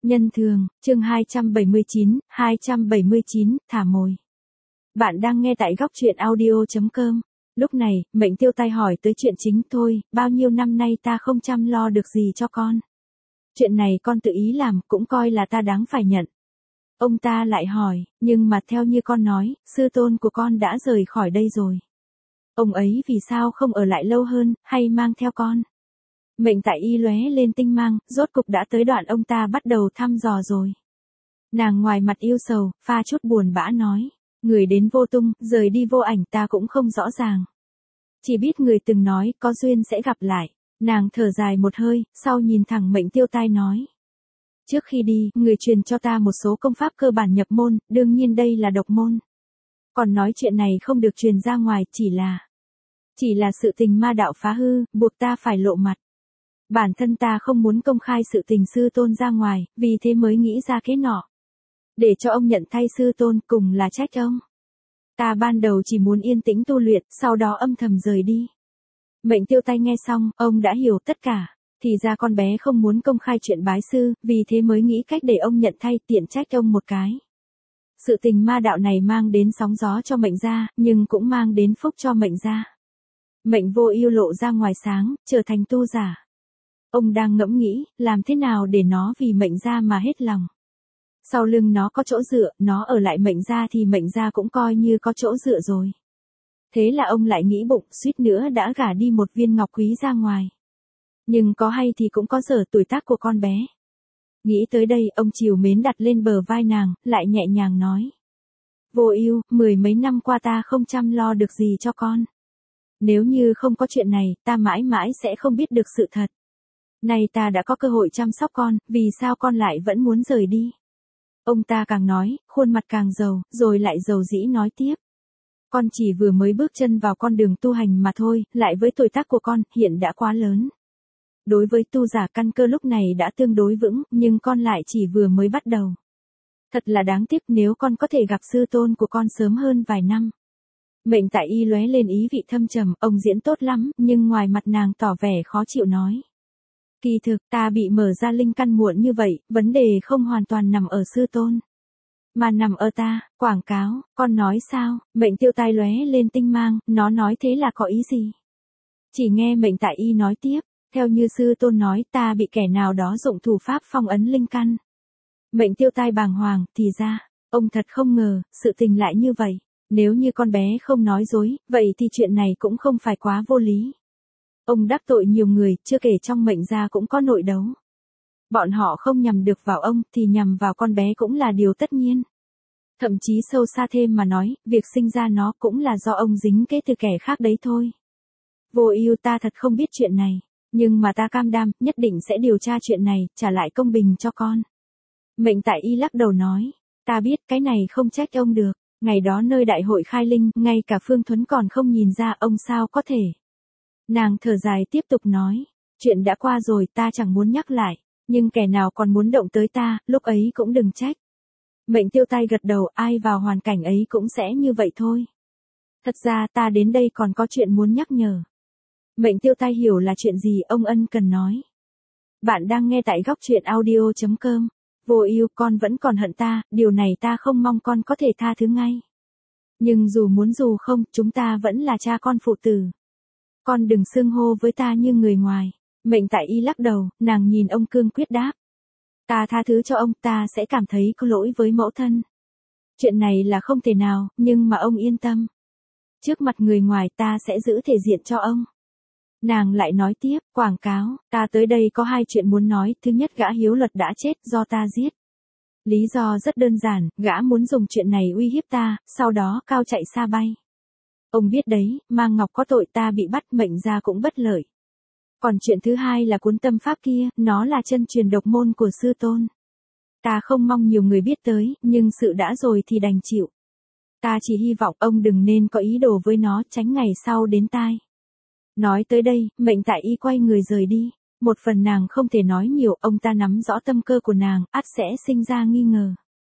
Nhân thường, chương 279, thả mồi. Bạn đang nghe tại góc truyện audio.com. Lúc này, Mệnh Tiêu Tai hỏi tới chuyện chính thôi, bao nhiêu năm nay ta không chăm lo được gì cho con. Chuyện này con tự ý làm, cũng coi là ta đáng phải nhận. Ông ta lại hỏi, nhưng mà theo như con nói, sư tôn của con đã rời khỏi đây rồi. Ông ấy vì sao không ở lại lâu hơn, hay mang theo con? Mệnh Tại Y lóe lên tinh mang, rốt cục đã tới đoạn ông ta bắt đầu thăm dò rồi. Nàng ngoài mặt yêu sầu, pha chút buồn bã nói, người đến vô tung, rời đi vô ảnh, ta cũng không rõ ràng. Chỉ biết người từng nói, có duyên sẽ gặp lại. Nàng thở dài một hơi, sau nhìn thẳng Mệnh Tiêu Tai nói. Trước khi đi, người truyền cho ta một số công pháp cơ bản nhập môn, đương nhiên đây là độc môn. Còn nói chuyện này không được truyền ra ngoài, chỉ là sự tình ma đạo phá hư, buộc ta phải lộ mặt. Bản thân ta không muốn công khai sự tình sư tôn ra ngoài, vì thế mới nghĩ ra cái nọ. Để cho ông nhận thay sư tôn, cùng là trách ông. Ta ban đầu chỉ muốn yên tĩnh tu luyện, sau đó âm thầm rời đi. Mệnh Tiêu Tai nghe xong, ông đã hiểu tất cả. Thì ra con bé không muốn công khai chuyện bái sư, vì thế mới nghĩ cách để ông nhận thay, tiện trách ông một cái. Sự tình ma đạo này mang đến sóng gió cho Mệnh gia, nhưng cũng mang đến phúc cho Mệnh gia. Mệnh Vô Ưu lộ ra ngoài sáng, trở thành tu giả. Ông đang ngẫm nghĩ, làm thế nào để nó vì Mệnh gia mà hết lòng. Sau lưng nó có chỗ dựa, nó ở lại Mệnh gia thì Mệnh gia cũng coi như có chỗ dựa rồi. Thế là ông lại nghĩ bụng, suýt nữa đã gả đi một viên ngọc quý ra ngoài. Nhưng có hay thì cũng có dở tuổi tác của con bé. Nghĩ tới đây, ông trìu mến đặt lên bờ vai nàng, lại nhẹ nhàng nói. Vô Ưu, 10 mấy năm qua ta không chăm lo được gì cho con. Nếu như không có chuyện này, ta mãi mãi sẽ không biết được sự thật. Nay ta đã có cơ hội chăm sóc con, vì sao con lại vẫn muốn rời đi? Ông ta càng nói, khuôn mặt càng rầu, rồi lại rầu rĩ nói tiếp. Con chỉ vừa mới bước chân vào con đường tu hành mà thôi, lại với tuổi tác của con, hiện đã quá lớn. Đối với tu giả căn cơ lúc này đã tương đối vững, nhưng con lại chỉ vừa mới bắt đầu. Thật là đáng tiếc nếu con có thể gặp sư tôn của con sớm hơn vài năm. Mệnh Tại Y lóe lên ý vị thâm trầm, ông diễn tốt lắm, nhưng ngoài mặt nàng tỏ vẻ khó chịu nói. Kỳ thực, ta bị mở ra linh căn muộn như vậy, vấn đề không hoàn toàn nằm ở sư tôn. Mà nằm ở ta, quảng cáo, con nói sao? Mệnh Tiêu Tai lóe lên tinh mang, nó nói thế là có ý gì? Chỉ nghe Mệnh Tại Y nói tiếp, theo như sư tôn nói ta bị kẻ nào đó dụng thủ pháp phong ấn linh căn. Mệnh Tiêu Tai bàng hoàng, thì ra, ông thật không ngờ, sự tình lại như vậy. Nếu như con bé không nói dối, vậy thì chuyện này cũng không phải quá vô lý. Ông đắc tội nhiều người, chưa kể trong Mệnh gia cũng có nội đấu. Bọn họ không nhằm được vào ông, thì nhằm vào con bé cũng là điều tất nhiên. Thậm chí sâu xa thêm mà nói, việc sinh ra nó cũng là do ông dính kế từ kẻ khác đấy thôi. Vô Ưu, ta thật không biết chuyện này, nhưng mà ta cam đoan, nhất định sẽ điều tra chuyện này, trả lại công bình cho con. Mệnh Tại Y lắc đầu nói, ta biết cái này không trách ông được, ngày đó nơi đại hội khai linh, ngay cả Phương Thuấn còn không nhìn ra, ông sao có thể. Nàng thở dài tiếp tục nói, chuyện đã qua rồi, ta chẳng muốn nhắc lại, nhưng kẻ nào còn muốn động tới ta, lúc ấy cũng đừng trách. Mệnh Tiêu Tai gật đầu, ai vào hoàn cảnh ấy cũng sẽ như vậy thôi. Thật ra ta đến đây còn có chuyện muốn nhắc nhở. Mệnh Tiêu Tai hiểu là chuyện gì, ông ân cần nói. Bạn đang nghe tại góc truyện audio.com. Vô Ưu, con vẫn còn hận ta, điều này ta không mong con có thể tha thứ ngay. Nhưng dù muốn dù không, chúng ta vẫn là cha con phụ tử. Con đừng xưng hô với ta như người ngoài. Mệnh Tại Y lắc đầu, nàng nhìn ông cương quyết đáp. Ta tha thứ cho ông, ta sẽ cảm thấy có lỗi với mẫu thân. Chuyện này là không thể nào, nhưng mà ông yên tâm. Trước mặt người ngoài ta sẽ giữ thể diện cho ông. Nàng lại nói tiếp, quảng cáo, ta tới đây có hai chuyện muốn nói, thứ nhất gã Hiếu Luật đã chết do ta giết. Lý do rất đơn giản, gã muốn dùng chuyện này uy hiếp ta, sau đó cao chạy xa bay. Ông biết đấy, Mang Ngọc có tội, ta bị bắt, Mệnh gia cũng bất lợi. Còn chuyện thứ hai là cuốn tâm pháp kia, nó là chân truyền độc môn của sư tôn. Ta không mong nhiều người biết tới, nhưng sự đã rồi thì đành chịu. Ta chỉ hy vọng ông đừng nên có ý đồ với nó, tránh ngày sau đến tai. Nói tới đây, Mệnh Tại Y quay người rời đi. Một phần nàng không thể nói nhiều, ông ta nắm rõ tâm cơ của nàng, ắt sẽ sinh ra nghi ngờ.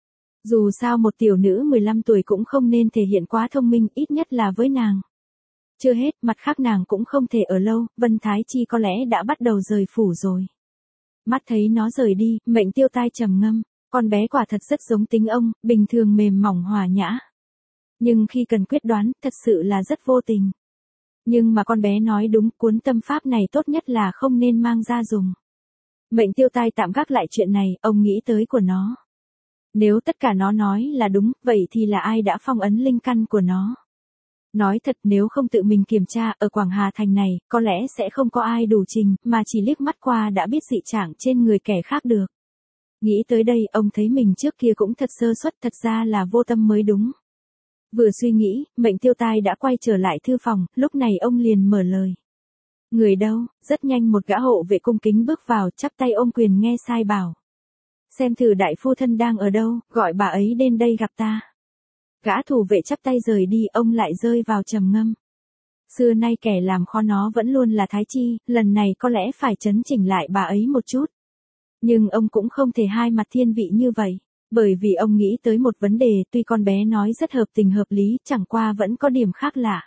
Dù sao một tiểu nữ 15 tuổi cũng không nên thể hiện quá thông minh, ít nhất là với nàng. Chưa hết, mặt khác nàng cũng không thể ở lâu, Vân Thái Chi có lẽ đã bắt đầu rời phủ rồi. Mắt thấy nó rời đi, Mệnh Tiêu Tai trầm ngâm, con bé quả thật rất giống tính ông, bình thường mềm mỏng hòa nhã. Nhưng khi cần quyết đoán, thật sự là rất vô tình. Nhưng mà con bé nói đúng, cuốn tâm pháp này tốt nhất là không nên mang ra dùng. Mệnh Tiêu Tai tạm gác lại chuyện này, ông nghĩ tới của nó. Nếu tất cả nó nói là đúng, vậy thì là ai đã phong ấn linh căn của nó? Nói thật, nếu không tự mình kiểm tra, ở Quảng Hà Thành này, có lẽ sẽ không có ai đủ trình, mà chỉ liếc mắt qua đã biết dị trạng trên người kẻ khác được. Nghĩ tới đây, ông thấy mình trước kia cũng thật sơ suất, thật ra là vô tâm mới đúng. Vừa suy nghĩ, Mệnh Tiêu Tai đã quay trở lại thư phòng, lúc này ông liền mở lời. Người đâu? Rất nhanh một gã hộ vệ cung kính bước vào, chắp tay ôm quyền nghe sai bảo. Xem thử đại phu thân đang ở đâu, gọi bà ấy đến đây gặp ta. Gã thủ vệ chắp tay rời đi, ông lại rơi vào trầm ngâm. Xưa nay kẻ làm khó nó vẫn luôn là Thái Chi, lần này có lẽ phải chấn chỉnh lại bà ấy một chút. Nhưng ông cũng không thể hai mặt thiên vị như vậy, bởi vì ông nghĩ tới một vấn đề, tuy con bé nói rất hợp tình hợp lý, chẳng qua vẫn có điểm khác lạ.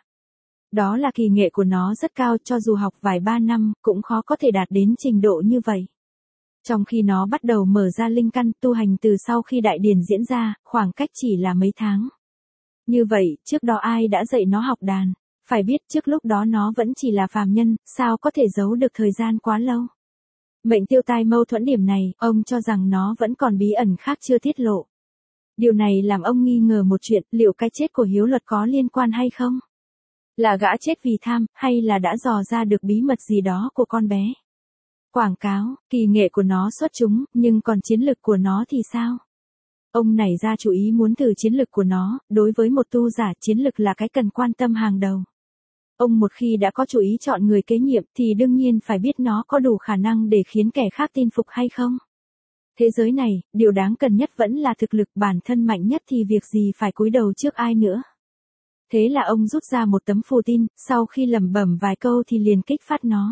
Đó là kỳ nghệ của nó rất cao, cho dù học vài ba năm, cũng khó có thể đạt đến trình độ như vậy. Trong khi nó bắt đầu mở ra linh căn tu hành từ sau khi đại điển diễn ra, khoảng cách chỉ là mấy tháng. Như vậy, trước đó ai đã dạy nó học đàn? Phải biết trước lúc đó nó vẫn chỉ là phàm nhân, sao có thể giấu được thời gian quá lâu? Mệnh Tiêu Tai mâu thuẫn điểm này, ông cho rằng nó vẫn còn bí ẩn khác chưa tiết lộ. Điều này làm ông nghi ngờ một chuyện, liệu cái chết của Hiếu Luật có liên quan hay không? Là gã chết vì tham, hay là đã dò ra được bí mật gì đó của con bé? Quảng cáo, kỳ nghệ của nó xuất chúng, nhưng còn chiến lực của nó thì sao? Ông nảy ra chủ ý muốn thử chiến lực của nó, đối với một tu giả chiến lực là cái cần quan tâm hàng đầu. Ông một khi đã có chủ ý chọn người kế nhiệm thì đương nhiên phải biết nó có đủ khả năng để khiến kẻ khác tin phục hay không. Thế giới này, điều đáng cần nhất vẫn là thực lực, bản thân mạnh nhất thì việc gì phải cúi đầu trước ai nữa. Thế là ông rút ra một tấm phù tin, sau khi lẩm bẩm vài câu thì liền kích phát nó.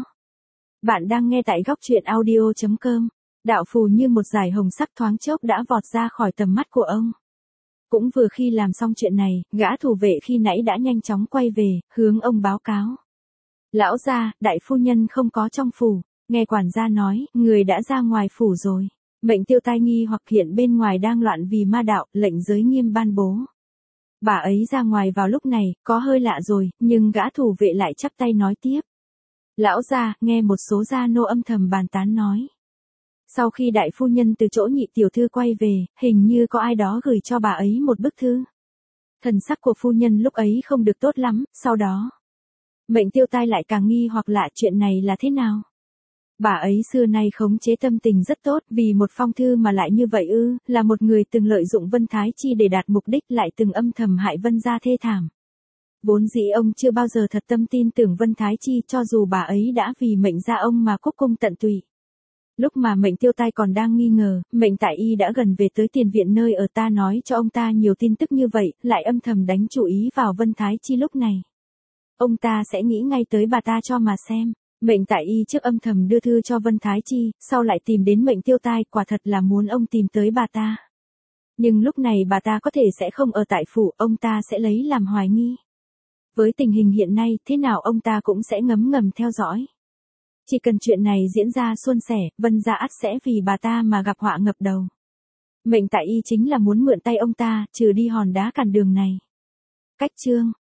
Bạn đang nghe tại góc truyện audio.com. Đạo phù như một dải hồng sắc thoáng chốc đã vọt ra khỏi tầm mắt của ông. Cũng vừa khi làm xong chuyện này, gã thủ vệ khi nãy đã nhanh chóng quay về, hướng ông báo cáo. Lão gia, đại phu nhân không có trong phủ, nghe quản gia nói, người đã ra ngoài phủ rồi. Mệnh Tiêu Tai nghi hoặc hiện bên ngoài đang loạn vì ma đạo, lệnh giới nghiêm ban bố. Bà ấy ra ngoài vào lúc này, có hơi lạ rồi, nhưng gã thủ vệ lại chắp tay nói tiếp. Lão gia, nghe một số gia nô âm thầm bàn tán nói. Sau khi đại phu nhân từ chỗ nhị tiểu thư quay về, hình như có ai đó gửi cho bà ấy một bức thư. Thần sắc của phu nhân lúc ấy không được tốt lắm, sau đó. Mệnh Tiêu Tai lại càng nghi hoặc lạ chuyện này là thế nào. Bà ấy xưa nay khống chế tâm tình rất tốt, vì một phong thư mà lại như vậy ư, là một người từng lợi dụng Vân Thái Chi để đạt mục đích lại từng âm thầm hại Vân gia thê thảm. Vốn dĩ ông chưa bao giờ thật tâm tin tưởng Vân Thái Chi cho dù bà ấy đã vì mệnh gia ông mà cúc cung tận tụy. Lúc mà Mệnh Tiêu Tai còn đang nghi ngờ, Mệnh Tại Y đã gần về tới tiền viện nơi ở ta nói cho ông ta nhiều tin tức như vậy, lại âm thầm đánh chủ ý vào Vân Thái Chi lúc này. Ông ta sẽ nghĩ ngay tới bà ta cho mà xem. Mệnh Tại Y trước âm thầm đưa thư cho Vân Thái Chi, sau lại tìm đến Mệnh Tiêu Tai, quả thật là muốn ông tìm tới bà ta. Nhưng lúc này bà ta có thể sẽ không ở tại phủ, ông ta sẽ lấy làm hoài nghi. Với tình hình hiện nay, thế nào ông ta cũng sẽ ngấm ngầm theo dõi. Chỉ cần chuyện này diễn ra suôn sẻ, Vân gia ắt sẽ vì bà ta mà gặp họa ngập đầu. Mệnh Tại Y chính là muốn mượn tay ông ta, trừ đi hòn đá cản đường này. Cách chương